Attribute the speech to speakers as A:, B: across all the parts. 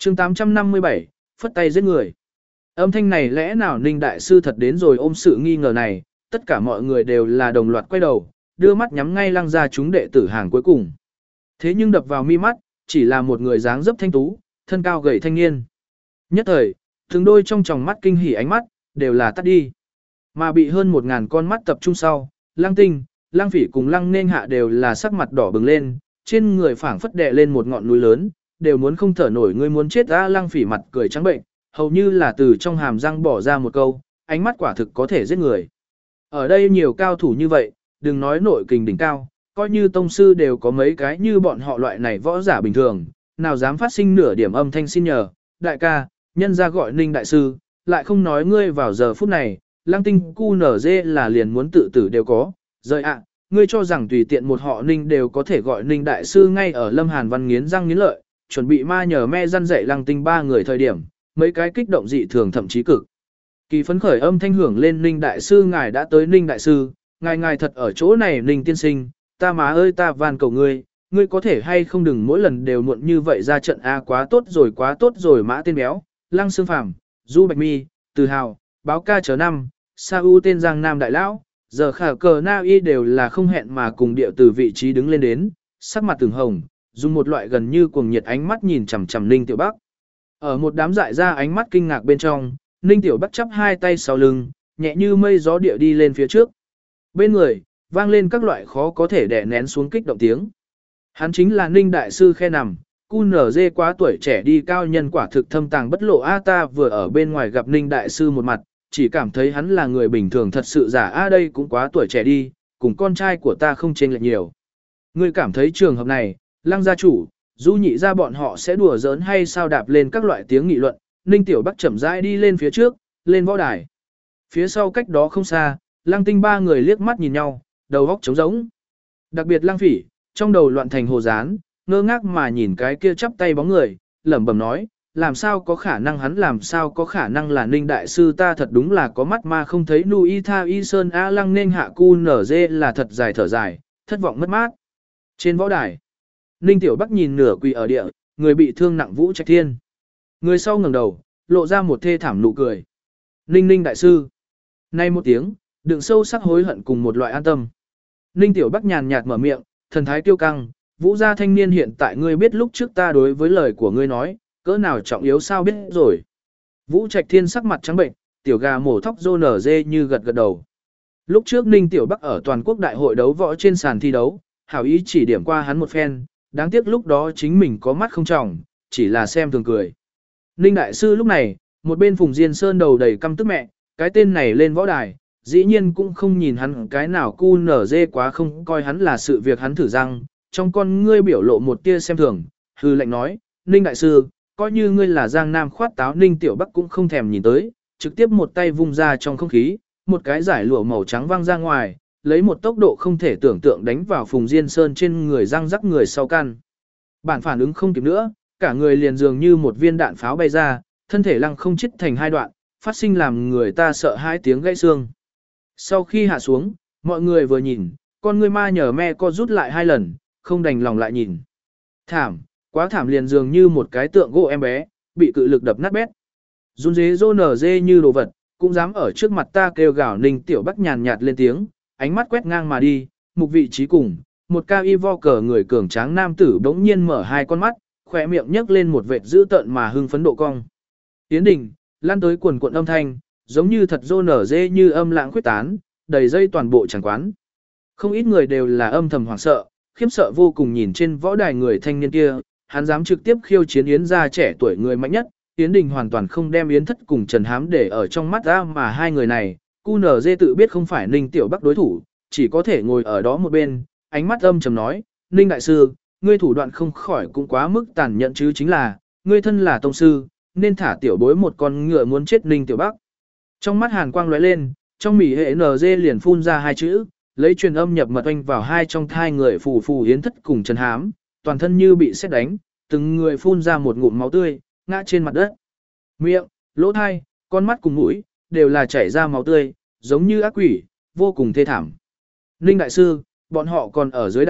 A: chương 857, phất tay giết người. Âm thanh này lẽ nào Ninh Đại Sư thật đến rồi ôm sự nghi ngờ này, tất cả mọi người đều là đồng loạt quay đầu, đưa mắt nhắm ngay Lăng Gia chúng đệ tử hàng cuối cùng. Thế nhưng đập vào mi mắt, chỉ là một người dáng dấp thanh tú, thân cao gầy thanh niên. Nhất thời, từng đôi trong tròng mắt kinh hỉ ánh mắt, đều là tắt đi. Mà bị hơn 1000 con mắt tập trung sau, Lăng Tinh, Lăng Phỉ cùng Lăng Nên Hạ đều là sắc mặt đỏ bừng lên, trên người phảng phất đè lên một ngọn núi lớn, đều muốn không thở nổi, ngươi muốn chết a. Lăng Phỉ mặt cười trắng bệnh, hầu như là từ trong hàm răng bỏ ra một câu, ánh mắt quả thực có thể giết người. Ở đây nhiều cao thủ như vậy, đừng nói nội kình đỉnh cao, coi như tông sư đều có mấy cái như bọn họ loại này võ giả bình thường, nào dám phát sinh nửa điểm âm thanh xin nhờ, đại ca, nhân ra gọi Ninh Đại Sư, lại không nói ngươi vào giờ phút này, Lăng Tinh cu nở dê là liền muốn tự tử đều có, rời ạ, ngươi cho rằng tùy tiện một họ Ninh đều có thể gọi Ninh Đại Sư. Ngay ở Lâm Hàn Văn nghiến răng nghiến lợi, chuẩn bị ma nhờ me răn dạy Lăng Tinh ba người thời điểm, mấy cái kích động dị thường thậm chí cực kỳ phấn khởi âm thanh hưởng lên, Ninh Đại Sư ngài đã tới. Ninh Đại Sư, ngài thật ở chỗ này. Ninh tiên sinh, ta má ơi ta van cầu ngươi có thể hay không đừng mỗi lần đều muộn như vậy ra trận a. Quá tốt rồi Mã Tên Béo, Lăng Xương Phàm, Du Bạch Mi, Từ Hào, Báo Ca chờ năm, Sa U tên Giang Nam Đại Lão, giờ khả cờ na y đều là không hẹn mà cùng điệu từ vị trí đứng lên đến, sắc mặt từng hồng, dùng một loại gần như cuồng nhiệt ánh mắt nhìn chằm chằm Ninh Tiểu Bắc. Ở một đám dại ra ánh mắt kinh ngạc bên trong, Ninh Tiểu Bắc chắp hai tay sau lưng, nhẹ như mây gió địa đi lên phía trước. Bên người, vang lên các loại khó có thể đè nén xuống kích động tiếng. Hắn chính là Ninh Đại Sư khe nằm, cu nở dê quá tuổi trẻ đi cao nhân quả thực thâm tàng bất lộ a. Ta vừa ở bên ngoài gặp Ninh Đại Sư một mặt, chỉ cảm thấy hắn là người bình thường thật sự giả a. Đây cũng quá tuổi trẻ đi, cùng con trai của ta không chênh lệch nhiều. Ngươi cảm thấy trường hợp này, Lăng gia chủ, Du nhị gia bọn họ sẽ đùa giỡn hay sao? Đạp lên các loại tiếng nghị luận, Ninh Tiểu Bắc chậm rãi đi lên phía trước, lên võ đài. Phía sau cách đó không xa, Lăng Tinh ba người liếc mắt nhìn nhau, đầu óc trống rỗng. Đặc biệt Lăng Phỉ, trong đầu loạn thành hồ dán, ngơ ngác mà nhìn cái kia chắp tay bóng người, lẩm bẩm nói, làm sao có khả năng, hắn làm sao có khả năng là Ninh Đại Sư, ta thật đúng là có mắt mà không thấy nu y tha y sơn a. Lăng Nên Hạ cu nở dê là thật dài thở dài, thất vọng mất mát. Trên võ đài, Ninh Tiểu Bắc nhìn nửa quỳ ở địa, người bị thương nặng Vũ Trạch Thiên. Người sau ngẩng đầu, lộ ra một thê thảm nụ cười. Ninh Đại Sư. Nay một tiếng, đựng sâu sắc hối hận cùng một loại an tâm. Ninh Tiểu Bắc nhàn nhạt mở miệng, thần thái kiêu căng, Vũ gia thanh niên, hiện tại ngươi biết lúc trước ta đối với lời của ngươi nói, cỡ nào trọng yếu sao? Biết rồi. Vũ Trạch Thiên sắc mặt trắng bệnh, tiểu gà mổ thóc rô nở dê như gật gật đầu. Lúc trước Ninh Tiểu Bắc ở toàn quốc đại hội đấu võ trên sàn thi đấu, hảo ý chỉ điểm qua hắn một phen, đáng tiếc lúc đó chính mình có mắt không trọng, chỉ là xem thường cười. Ninh Đại Sư lúc này, một bên Phùng Diên Sơn đầu đầy căm tức mẹ, cái tên này lên võ đài, dĩ nhiên cũng không nhìn hắn cái nào cu nở dê quá không coi hắn là sự việc. Hắn thử răng, trong con ngươi biểu lộ một tia xem thường, hư lệnh nói, Ninh Đại Sư, coi như ngươi là Giang Nam khoát táo. Ninh Tiểu Bắc cũng không thèm nhìn tới, trực tiếp một tay vung ra trong không khí, một cái giải lụa màu trắng văng ra ngoài, lấy một tốc độ không thể tưởng tượng đánh vào Phùng Diên Sơn trên người, răng rắc người sau căn. Bản phản ứng không kịp nữa, cả người liền dường như một viên đạn pháo bay ra, thân thể lăng không chít thành hai đoạn, phát sinh làm người ta sợ hai tiếng gãy xương. Sau khi hạ xuống, mọi người vừa nhìn, con người ma nhờ me co rút lại hai lần, không đành lòng lại nhìn. Thảm, quá thảm, liền dường như một cái tượng gỗ em bé, bị cự lực đập nát bét. Run dế rô nở dê như đồ vật, cũng dám ở trước mặt ta kêu gào. Ninh Tiểu Bắc nhàn nhạt lên tiếng, ánh mắt quét ngang mà đi, mục vị trí cùng, một cao y vo cờ người cường tráng nam tử bỗng nhiên mở hai con mắt, khỏe miệng nhấc lên một vệt dữ tợn mà hưng phấn độ cong. Tiến đình, lan tới quần cuộn âm thanh, giống như thật rô nở dê như âm lãng khuyết tán, đầy dây toàn bộ tràng quán. Không ít người đều là âm thầm hoảng sợ, khiếp sợ vô cùng nhìn trên võ đài người thanh niên kia, hắn dám trực tiếp khiêu chiến Yến gia trẻ tuổi người mạnh nhất. Yến Đình hoàn toàn không đem Yến Thất cùng Trần Hám để ở trong mắt ra, mà hai người này, cu nở dê tự biết không phải Ninh Tiểu Bắc đối thủ, chỉ có thể ngồi ở đó một bên, ánh mắt âm trầm nói, Ninh Đại Sư, ngươi thủ đoạn không khỏi cũng quá mức tàn nhẫn chứ, chính là, ngươi thân là tông sư, nên thả tiểu bối một con ngựa muốn chết. Ninh Tiểu Bắc. Trong mắt hàn quang lóe lên, trong mỉ hệ NG liền phun ra hai chữ, lấy truyền âm nhập mật oanh vào hai trong thai người phù phù Yến Thất cùng Trần Hám, toàn thân như bị sét đánh, từng người phun ra một ngụm máu tươi, ngã trên mặt đất. Miệng, lỗ thai, con mắt cùng mũi, đều là chảy ra máu tươi, giống như ác quỷ, vô cùng thê thảm. Ninh Đại Sư, bọn họ còn ở dưới đài,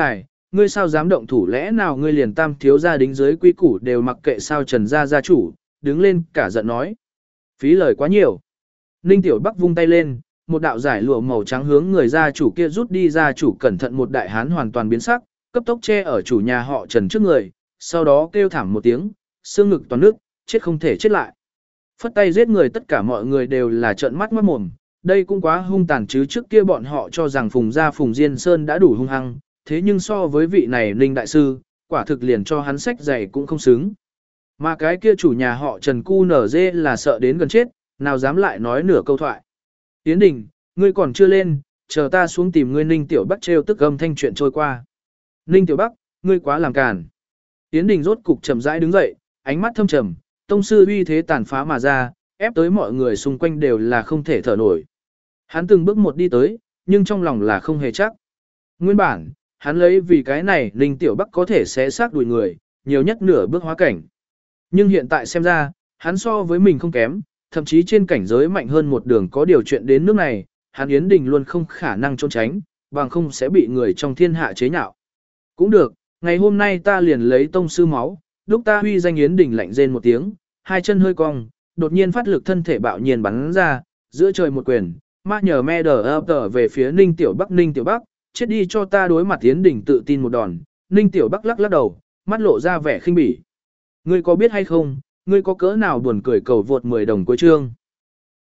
A: ngươi sao dám động thủ, lẽ nào ngươi liền Tam thiếu gia đính dưới quy củ đều mặc kệ sao Trần gia gia chủ, đứng lên cả giận nói. Phí lời quá nhiều. Ninh Tiểu Bắc vung tay lên, một đạo giải lụa màu trắng hướng người gia chủ kia rút đi, gia chủ cẩn thận một đại hán hoàn toàn biến sắc, cấp tốc che ở chủ nhà họ Trần trước người, sau đó kêu thảm một tiếng, xương ngực toàn nước, chết không thể chết lại. Phất tay giết người, tất cả mọi người đều là trợn mắt ngoát mồm, đây cũng quá hung tàn chứ, trước kia bọn họ cho rằng Phùng gia Phùng Diên Sơn đã đủ hung hăng, thế nhưng so với vị này Ninh đại sư, quả thực liền cho hắn sách giày cũng không xứng. Mà cái kia chủ nhà họ Trần cu nở dê là sợ đến gần chết, nào dám lại nói nửa câu thoại. Yến Đình, ngươi còn chưa lên, chờ ta xuống tìm ngươi. Ninh Tiểu Bắc trêu tức âm thanh chuyện trôi qua. Ninh Tiểu Bắc, ngươi quá làm càn. Yến Đình rốt cục chậm rãi đứng dậy, ánh mắt thâm trầm, tông sư uy thế tàn phá mà ra, ép tới mọi người xung quanh đều là không thể thở nổi. Hắn từng bước một đi tới, nhưng trong lòng là không hề chắc. Nguyên bản, hắn lấy vì cái này Ninh Tiểu Bắc có thể sẽ xác đuổi người, nhiều nhất nửa bước hóa cảnh. Nhưng hiện tại xem ra, hắn so với mình không kém, thậm chí trên cảnh giới mạnh hơn một đường, có điều chuyện đến nước này, hắn Yến Đình luôn không khả năng trốn tránh, bằng không sẽ bị người trong thiên hạ chế nhạo. Cũng được, ngày hôm nay ta liền lấy tông sư máu, lúc ta huy danh Yến Đình lạnh rên một tiếng, hai chân hơi cong, đột nhiên phát lực thân thể bạo nhiên bắn ra, giữa trời một quyền, ma nhờ me đờ ập về phía Ninh Tiểu Bắc. Ninh Tiểu Bắc, chết đi cho ta. Đối mặt Yến Đình tự tin một đòn, Ninh Tiểu Bắc lắc lắc đầu, mắt lộ ra vẻ khinh bỉ. Ngươi có biết hay không, ngươi có cỡ nào buồn cười, cầu vượt 10 đồng cuối chương.